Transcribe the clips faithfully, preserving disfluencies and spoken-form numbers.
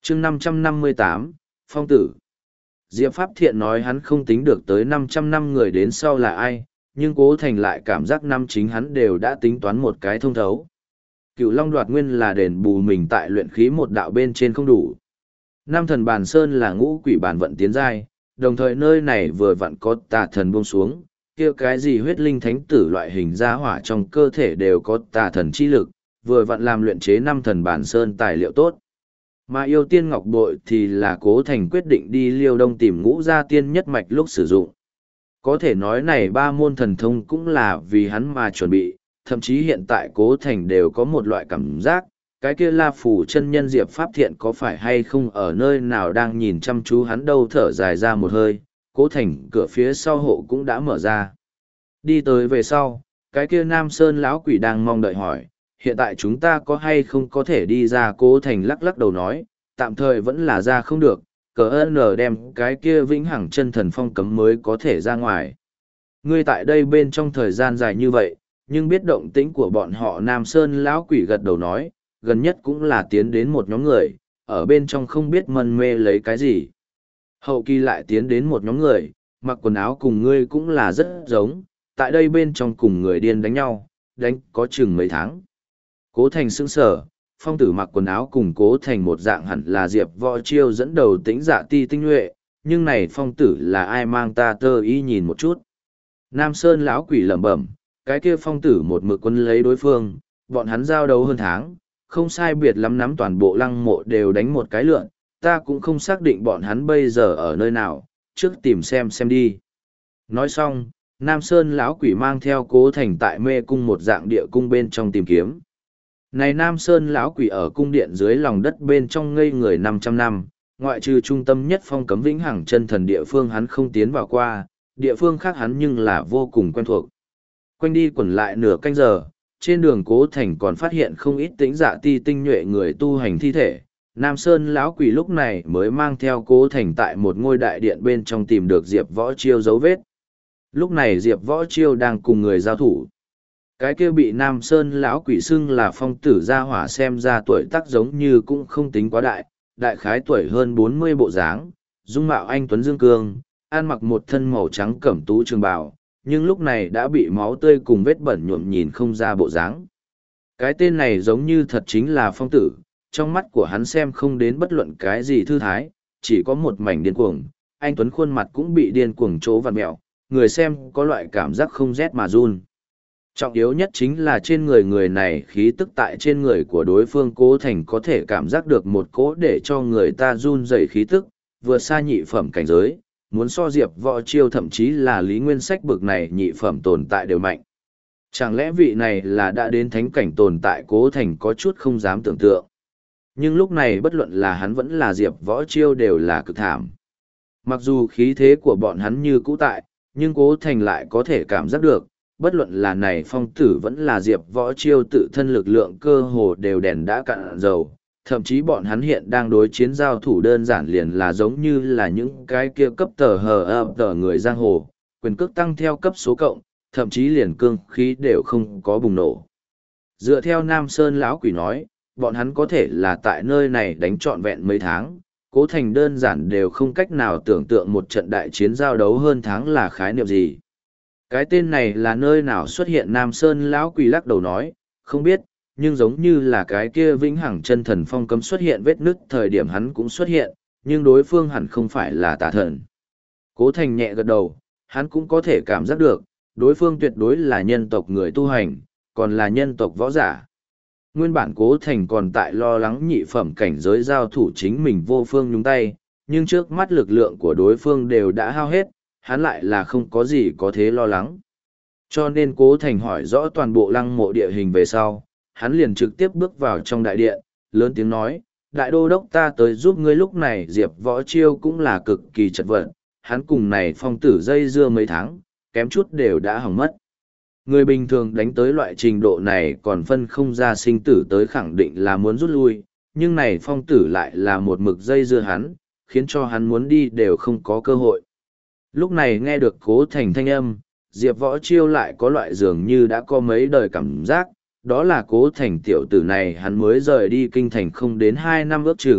chương năm trăm năm mươi tám, Phong tử. Diệp Pháp Thiện nói hắn không tính được tới năm trăm năm người đến sau là ai, nhưng Cố Thành lại cảm giác năm chính hắn đều đã tính toán một cái thông thấu. Cựu Long đoạt nguyên là đền bù mình tại luyện khí một đạo bên trên không đủ. Nam thần bàn sơn là ngũ quỷ bản vận tiến giai, đồng thời nơi này vừa vặn có tà thần buông xuống, kia cái gì huyết linh thánh tử loại hình gia hỏa trong cơ thể đều có tà thần chi lực, vừa vặn làm luyện chế năm thần bản sơn tài liệu tốt. Mà yêu tiên ngọc bội thì là Cố Thành quyết định đi Liêu Đông tìm ngũ gia tiên nhất mạch lúc sử dụng. Có thể nói này ba môn thần thông cũng là vì hắn mà chuẩn bị, thậm chí hiện tại Cố Thành đều có một loại cảm giác, cái kia La Phủ chân nhân Diệp Pháp Thiện có phải hay không ở nơi nào đang nhìn chăm chú hắn đâu. Thở dài ra một hơi, Cố Thành cửa phía sau hộ cũng đã mở ra. Đi tới về sau, cái kia Nam Sơn lão quỷ đang mong đợi hỏi, hiện tại chúng ta có hay không có thể đi ra. Cố Thành lắc lắc đầu nói, tạm thời vẫn là ra không được, cờ ơn đem cái kia vĩnh hằng chân thần phong cấm mới có thể ra ngoài. Ngươi tại đây bên trong thời gian dài như vậy, nhưng biết động tĩnh của bọn họ. Nam Sơn lão quỷ gật đầu nói, gần nhất cũng là tiến đến một nhóm người, ở bên trong không biết mân mê lấy cái gì. Hậu kỳ lại tiến đến một nhóm người, mặc quần áo cùng ngươi cũng là rất giống, tại đây bên trong cùng người điên đánh nhau, đánh có chừng mấy tháng. Cố Thành sững sờ, Phong tử mặc quần áo cùng Cố Thành một dạng hẳn là Diệp Võ Chiêu dẫn đầu tính dạ ti tinh nhuệ, nhưng này Phong tử là ai mang ta tơ ý nhìn một chút. Nam Sơn lão quỷ lẩm bẩm, cái kia Phong tử một mực quân lấy đối phương, bọn hắn giao đấu hơn tháng, không sai biệt lắm nắm toàn bộ lăng mộ đều đánh một cái lượn, ta cũng không xác định bọn hắn bây giờ ở nơi nào, trước tìm xem xem đi. Nói xong, Nam Sơn lão quỷ mang theo Cố Thành tại mê cung một dạng địa cung bên trong tìm kiếm. Này Nam Sơn lão quỷ ở cung điện dưới lòng đất bên trong ngây người năm trăm năm, ngoại trừ trung tâm nhất phong cấm vĩnh hằng chân thần địa phương hắn không tiến vào qua, địa phương khác hắn nhưng là vô cùng quen thuộc. Quanh đi quẩn lại nửa canh giờ, trên đường Cố Thành còn phát hiện không ít tĩnh dạ ti tinh nhuệ người tu hành thi thể. Nam Sơn lão quỷ lúc này mới mang theo Cố Thành tại một ngôi đại điện bên trong tìm được Diệp Võ Chiêu dấu vết. Lúc này Diệp Võ Chiêu đang cùng người giao thủ. Cái kia bị Nam Sơn lão quỷ xưng là Phong tử gia hỏa xem ra tuổi tác giống như cũng không tính quá đại, đại khái tuổi hơn bốn mươi bộ dáng, dung mạo anh tuấn dương cương, ăn mặc một thân màu trắng cẩm tú trường bào, nhưng lúc này đã bị máu tươi cùng vết bẩn nhuộm nhìn không ra bộ dáng. Cái tên này giống như thật chính là Phong tử, trong mắt của hắn xem không đến bất luận cái gì thư thái, chỉ có một mảnh điên cuồng, anh tuấn khuôn mặt cũng bị điên cuồng chỗ vặn mẹo, người xem có loại cảm giác không rét mà run. Trọng yếu nhất chính là trên người người này khí tức tại trên người của đối phương. Cố Thành có thể cảm giác được một cỗ để cho người ta run rẩy khí tức, vượt xa nhị phẩm cảnh giới, muốn so Diệp Võ Chiêu thậm chí là Lý Nguyên Sách bực này nhị phẩm tồn tại đều mạnh. Chẳng lẽ vị này là đã đến thánh cảnh tồn tại? Cố Thành có chút không dám tưởng tượng. Nhưng lúc này bất luận là hắn vẫn là Diệp Võ Chiêu đều là cực thảm. Mặc dù khí thế của bọn hắn như cũ tại, nhưng Cố Thành lại có thể cảm giác được, bất luận là này Phong tử vẫn là Diệp Võ Chiêu tự thân lực lượng cơ hồ đều đèn đã cạn dầu, thậm chí bọn hắn hiện đang đối chiến giao thủ đơn giản liền là giống như là những cái kia cấp tờ hờ ập tờ người giang hồ, quyền cước tăng theo cấp số cộng, thậm chí liền cương khí đều không có bùng nổ. Dựa theo Nam Sơn lão quỷ nói, bọn hắn có thể là tại nơi này đánh trọn vẹn mấy tháng, Cố Thành đơn giản đều không cách nào tưởng tượng một trận đại chiến giao đấu hơn tháng là khái niệm gì. Cái tên này là nơi nào xuất hiện? Nam Sơn lão quỷ lắc đầu nói, không biết, nhưng giống như là cái kia vĩnh hằng chân thần phong cấm xuất hiện vết nứt thời điểm hắn cũng xuất hiện, nhưng đối phương hẳn không phải là tà thần. Cố Thành nhẹ gật đầu, hắn cũng có thể cảm giác được, đối phương tuyệt đối là nhân tộc người tu hành, còn là nhân tộc võ giả. Nguyên bản Cố Thành còn tại lo lắng nhị phẩm cảnh giới giao thủ chính mình vô phương nhúng tay, nhưng trước mắt lực lượng của đối phương đều đã hao hết, hắn lại là không có gì có thế lo lắng. Cho nên Cố Thành hỏi rõ toàn bộ lăng mộ địa hình về sau, hắn liền trực tiếp bước vào trong đại điện, lớn tiếng nói, đại đô đốc ta tới giúp ngươi. Lúc này Diệp Võ Chiêu cũng là cực kỳ chật vật, hắn cùng này Phong tử dây dưa mấy tháng, kém chút đều đã hỏng mất. Người bình thường đánh tới loại trình độ này còn phân không ra sinh tử tới khẳng định là muốn rút lui, nhưng này Phong tử lại là một mực dây dưa hắn, khiến cho hắn muốn đi đều không có cơ hội. Lúc này nghe được Cố Thành thanh âm, Diệp Võ Chiêu lại có loại dường như đã có mấy đời cảm giác, đó là Cố Thành tiểu tử này hắn mới rời đi kinh thành không đến hai năm ước chừng,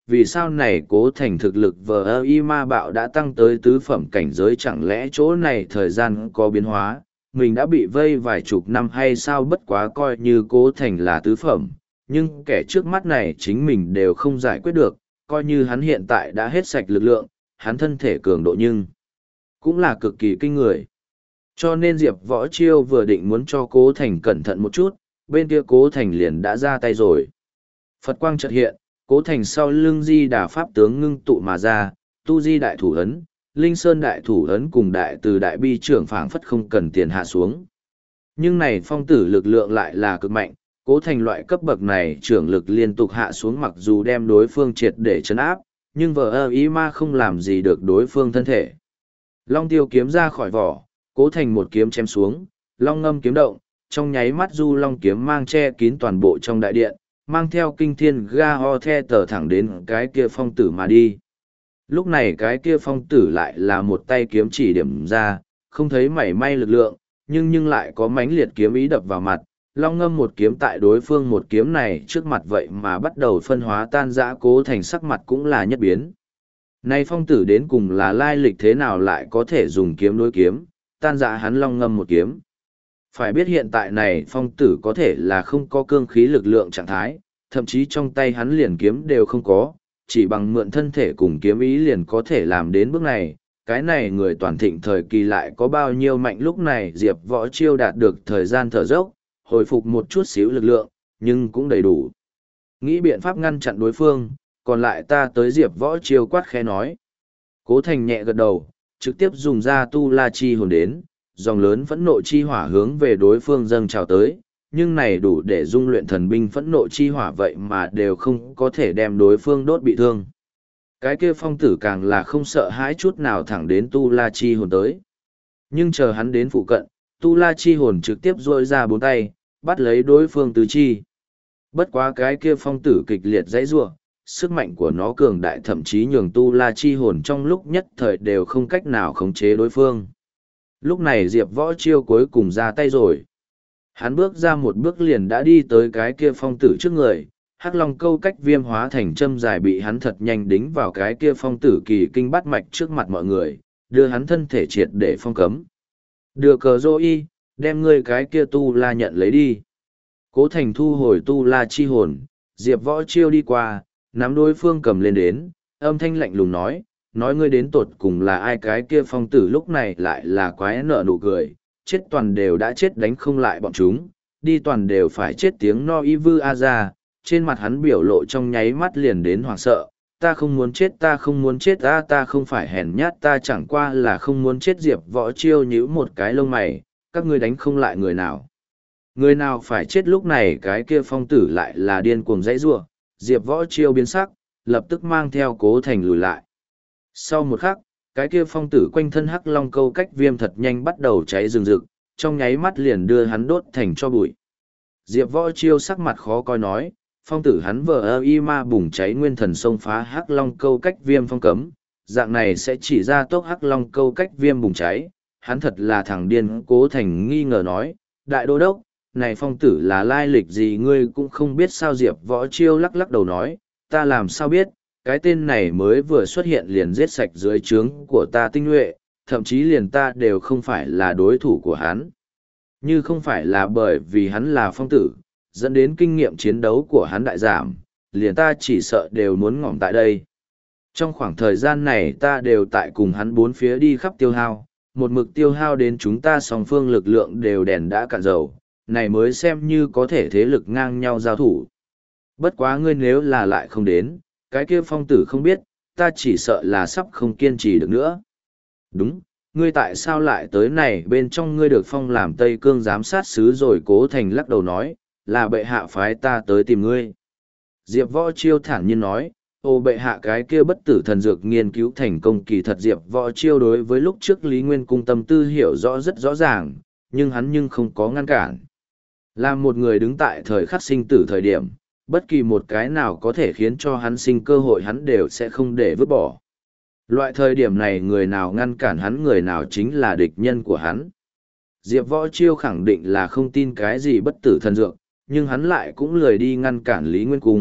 vì sao này Cố Thành thực lực vờ y ma bạo đã tăng tới tứ phẩm cảnh giới, chẳng lẽ chỗ này thời gian có biến hóa, mình đã bị vây vài chục năm hay sao? Bất quá coi như Cố Thành là tứ phẩm, nhưng kẻ trước mắt này chính mình đều không giải quyết được, coi như hắn hiện tại đã hết sạch lực lượng, hắn thân thể cường độ nhưng cũng là cực kỳ kinh người. Cho nên Diệp Võ Chiêu vừa định muốn cho Cố Thành cẩn thận một chút, bên kia Cố Thành liền đã ra tay rồi. Phật quang chợt hiện, Cố Thành sau lưng Di Đà pháp tướng ngưng tụ mà ra, Tu Di đại thủ ấn, Linh Sơn đại thủ ấn cùng đại từ đại bi trưởng phảng phất không cần tiền hạ xuống. Nhưng này phong tử lực lượng lại là cực mạnh, Cố Thành loại cấp bậc này trưởng lực liên tục hạ xuống, mặc dù đem đối phương triệt để chấn áp, nhưng vờ ơ ý ma không làm gì được đối phương thân thể. Long tiêu kiếm ra khỏi vỏ, Cố Thành một kiếm chém xuống, long ngâm kiếm động, trong nháy mắt du long kiếm mang che kín toàn bộ trong đại điện, mang theo kinh thiên ga ho the tờ thẳng đến cái kia phong tử mà đi. Lúc này cái kia phong tử lại là một tay kiếm chỉ điểm ra, không thấy mảy may lực lượng, nhưng nhưng lại có mãnh liệt kiếm ý đập vào mặt, long ngâm một kiếm tại đối phương một kiếm này trước mặt vậy mà bắt đầu phân hóa tan rã. Cố Thành sắc mặt cũng là nhất biến. Này phong tử đến cùng là lai lịch thế nào lại có thể dùng kiếm đối kiếm, tan rã hắn long ngâm một kiếm. Phải biết hiện tại này phong tử có thể là không có cương khí lực lượng trạng thái, thậm chí trong tay hắn liền kiếm đều không có, chỉ bằng mượn thân thể cùng kiếm ý liền có thể làm đến bước này. Cái này người toàn thịnh thời kỳ lại có bao nhiêu mạnh? Lúc này Diệp Võ Chiêu đạt được thời gian thở dốc, hồi phục một chút xíu lực lượng, nhưng cũng đầy đủ. Nghĩ biện pháp ngăn chặn đối phương, còn lại ta tới. Diệp Võ Chiêu quát khẽ nói. Cố Thành nhẹ gật đầu, trực tiếp dùng ra tu la chi hồn đến, dòng lớn phẫn nộ chi hỏa hướng về đối phương dâng trào tới, nhưng này đủ để dung luyện thần binh phẫn nộ chi hỏa vậy mà đều không có thể đem đối phương đốt bị thương. Cái kia phong tử càng là không sợ hãi chút nào thẳng đến tu la chi hồn tới. Nhưng chờ hắn đến phụ cận, tu la chi hồn trực tiếp duỗi ra bốn tay, bắt lấy đối phương tứ chi. Bất quá cái kia phong tử kịch liệt dãy rủa, sức mạnh của nó cường đại thậm chí nhường tu la chi hồn trong lúc nhất thời đều không cách nào khống chế đối phương. Lúc này Diệp Võ Chiêu cuối cùng ra tay rồi. Hắn bước ra một bước liền đã đi tới cái kia phong tử trước người, hắc long câu cách viêm hóa thành châm dài bị hắn thật nhanh đính vào cái kia phong tử kỳ kinh bát mạch trước mặt mọi người, đưa hắn thân thể triệt để phong cấm. Đưa cờ dô y, đem ngươi cái kia tu la nhận lấy đi. Cố Thành thu hồi tu la chi hồn, Diệp Võ Chiêu đi qua, nắm đối phương cầm lên đến, âm thanh lạnh lùng nói, nói ngươi đến tột cùng là ai? Cái kia phong tử lúc này lại là quái nở nụ cười, chết toàn đều đã chết, đánh không lại bọn chúng, đi toàn đều phải chết. Tiếng no y vư a ra, trên mặt hắn biểu lộ trong nháy mắt liền đến hoảng sợ, ta không muốn chết, ta không muốn chết, ta ta không phải hèn nhát, ta chẳng qua là không muốn chết. Diệp Võ Chiêu nhíu một cái lông mày, các ngươi đánh không lại người nào, người nào phải chết. Lúc này cái kia phong tử lại là điên cuồng dãy giụa, Diệp Võ Chiêu biến sắc, lập tức mang theo Cố Thành lùi lại. Sau một khắc, cái kia phong tử quanh thân hắc long câu cách viêm thật nhanh bắt đầu cháy rừng rực, trong nháy mắt liền đưa hắn đốt thành cho bụi. Diệp Võ Chiêu sắc mặt khó coi nói, phong tử hắn vờ ơ y ma bùng cháy nguyên thần xông phá hắc long câu cách viêm phong cấm, dạng này sẽ chỉ ra tốc hắc long câu cách viêm bùng cháy, hắn thật là thằng điên. Cố Thành nghi ngờ nói, đại đô đốc, này phong tử là lai lịch gì ngươi cũng không biết sao? Diệp Võ Chiêu lắc lắc đầu nói, ta làm sao biết, cái tên này mới vừa xuất hiện liền giết sạch dưới trướng của ta tinh nhuệ, thậm chí liền ta đều không phải là đối thủ của hắn. Như không phải là bởi vì hắn là phong tử, dẫn đến kinh nghiệm chiến đấu của hắn đại giảm, liền ta chỉ sợ đều muốn ngỏm tại đây. Trong khoảng thời gian này ta đều tại cùng hắn bốn phía đi khắp tiêu hao, một mực tiêu hao đến chúng ta song phương lực lượng đều đèn đã cạn dầu, này mới xem như có thể thế lực ngang nhau giao thủ. Bất quá ngươi nếu là lại không đến, cái kia phong tử không biết, ta chỉ sợ là sắp không kiên trì được nữa. Đúng, ngươi tại sao lại tới này? Bên trong ngươi được phong làm Tây Cương giám sát sứ rồi. Cố Thành lắc đầu nói, là bệ hạ phái ta tới tìm ngươi. Diệp Võ Chiêu thản nhiên nói, ô bệ hạ cái kia bất tử thần dược nghiên cứu thành công. Kỳ thật Diệp Võ Chiêu đối với lúc trước Lý Nguyên Cung tâm tư hiểu rõ rất rõ ràng, nhưng hắn nhưng không có ngăn cản. Là một người đứng tại thời khắc sinh tử thời điểm, bất kỳ một cái nào có thể khiến cho hắn sinh cơ hội hắn đều sẽ không để vứt bỏ. Loại thời điểm này người nào ngăn cản hắn, người nào chính là địch nhân của hắn. Diệp Võ Chiêu khẳng định là không tin cái gì bất tử thần dược, nhưng hắn lại cũng lười đi ngăn cản Lý Nguyên Cung,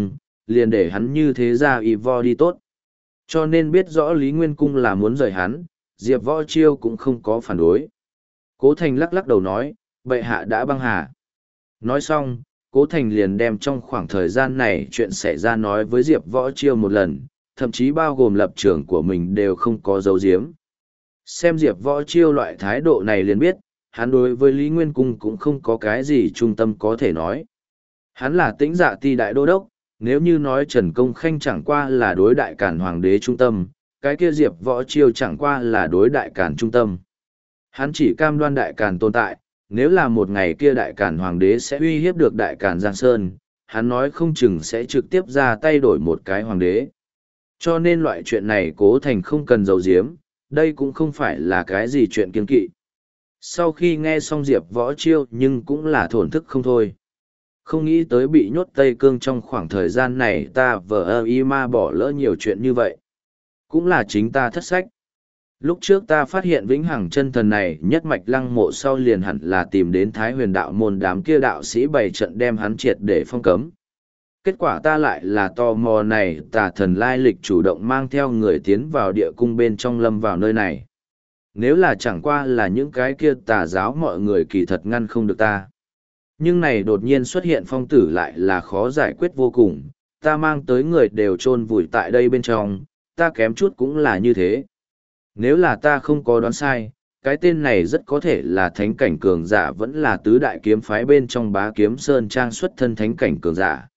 liền để hắn như thế ra y vo đi tốt. Cho nên biết rõ Lý Nguyên Cung là muốn rời hắn, Diệp Võ Chiêu cũng không có phản đối. Cố Thành lắc lắc đầu nói, bệ hạ đã băng hà. Nói xong, Cố Thành liền đem trong khoảng thời gian này chuyện xảy ra nói với Diệp Võ Chiêu một lần, thậm chí bao gồm lập trường của mình đều không có dấu diếm. Xem Diệp Võ Chiêu loại thái độ này liền biết, hắn đối với Lý Nguyên Cung cũng không có cái gì trung tâm có thể nói. Hắn là Tĩnh Dạ Ti đại đô đốc, nếu như nói Trần Công Khanh chẳng qua là đối đại cản hoàng đế trung tâm, cái kia Diệp Võ Chiêu chẳng qua là đối đại cản trung tâm. Hắn chỉ cam đoan đại cản tồn tại, nếu là một ngày kia đại cản hoàng đế sẽ uy hiếp được đại cản Giang Sơn, hắn nói không chừng sẽ trực tiếp ra tay đổi một cái hoàng đế. Cho nên loại chuyện này Cố Thành không cần giấu giếm, đây cũng không phải là cái gì chuyện kiêng kỵ. Sau khi nghe xong Diệp Võ Chiêu nhưng cũng là thổn thức không thôi. Không nghĩ tới bị nhốt Tây Cương trong khoảng thời gian này ta vờ ơ y ma bỏ lỡ nhiều chuyện như vậy. Cũng là chính ta thất sách. Lúc trước ta phát hiện vĩnh hằng chân thần này nhất mạch lăng mộ sau liền hẳn là tìm đến Thái Huyền đạo môn đám kia đạo sĩ bày trận đem hắn triệt để phong cấm. Kết quả ta lại là tò mò này tà thần lai lịch chủ động mang theo người tiến vào địa cung bên trong lâm vào nơi này. Nếu là chẳng qua là những cái kia tà giáo mọi người kỳ thật ngăn không được ta. Nhưng này đột nhiên xuất hiện phong tử lại là khó giải quyết vô cùng, ta mang tới người đều chôn vùi tại đây bên trong, ta kém chút cũng là như thế. Nếu là ta không có đoán sai, cái tên này rất có thể là thánh cảnh cường giả vẫn là tứ đại kiếm phái bên trong Bá Kiếm Sơn trang xuất thân thánh cảnh cường giả.